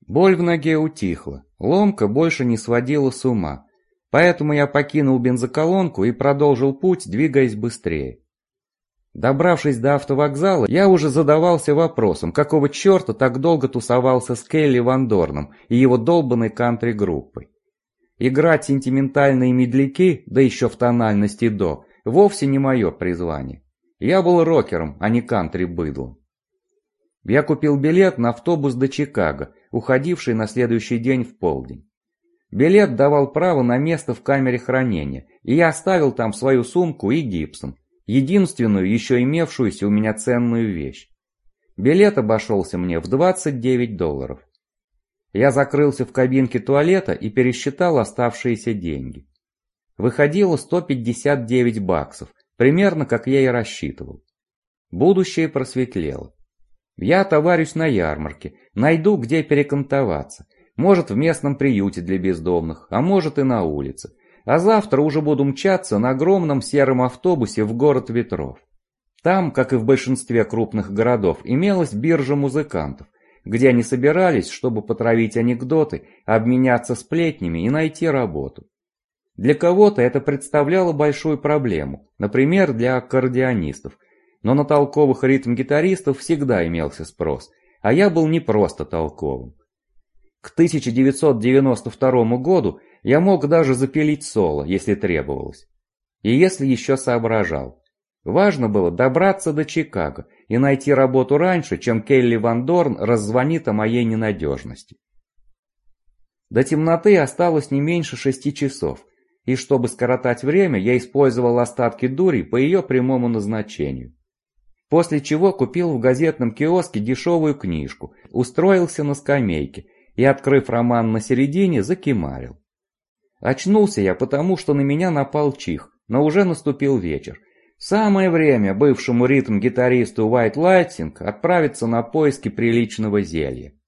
Боль в ноге утихла, ломка больше не сводила с ума, поэтому я покинул бензоколонку и продолжил путь, двигаясь быстрее. Добравшись до автовокзала, я уже задавался вопросом, какого черта так долго тусовался с Келли Ван Дорном и его долбанной кантри-группой. Играть сентиментальные медляки, да еще в тональности до, вовсе не мое призвание. Я был рокером, а не кантри-быдлом. Я купил билет на автобус до Чикаго, уходивший на следующий день в полдень. Билет давал право на место в камере хранения, и я оставил там свою сумку и Гибсон, единственную еще имевшуюся у меня ценную вещь. Билет обошелся мне в $29. Я закрылся в кабинке туалета и пересчитал оставшиеся деньги. Выходило $159, примерно как я и рассчитывал. Будущее просветлело. Я отоварюсь на ярмарке, найду, где перекантоваться. Может, в местном приюте для бездомных, а может и на улице. А завтра уже буду мчаться на огромном сером автобусе в город ветров. Там, как и в большинстве крупных городов, имелась биржа музыкантов, где они собирались, чтобы потравить анекдоты, обменяться сплетнями и найти работу. Для кого-то это представляло большую проблему, например, для аккордеонистов, но на толковых ритм-гитаристов всегда имелся спрос, а я был не просто толковым. К 1992 году я мог даже запилить соло, если требовалось. И если еще соображал. Важно было добраться до Чикаго и найти работу раньше, чем Келли Ван Дорн раззвонит о моей ненадежности. До темноты осталось не меньше 6 часов, и чтобы скоротать время, я использовал остатки дури по ее прямому назначению. После чего купил в газетном киоске дешевую книжку, устроился на скамейке и, открыв роман на середине, закимарил. Очнулся я потому, что на меня напал чих, но уже наступил вечер. Самое время бывшему ритм-гитаристу White Lightning отправиться на поиски приличного зелья.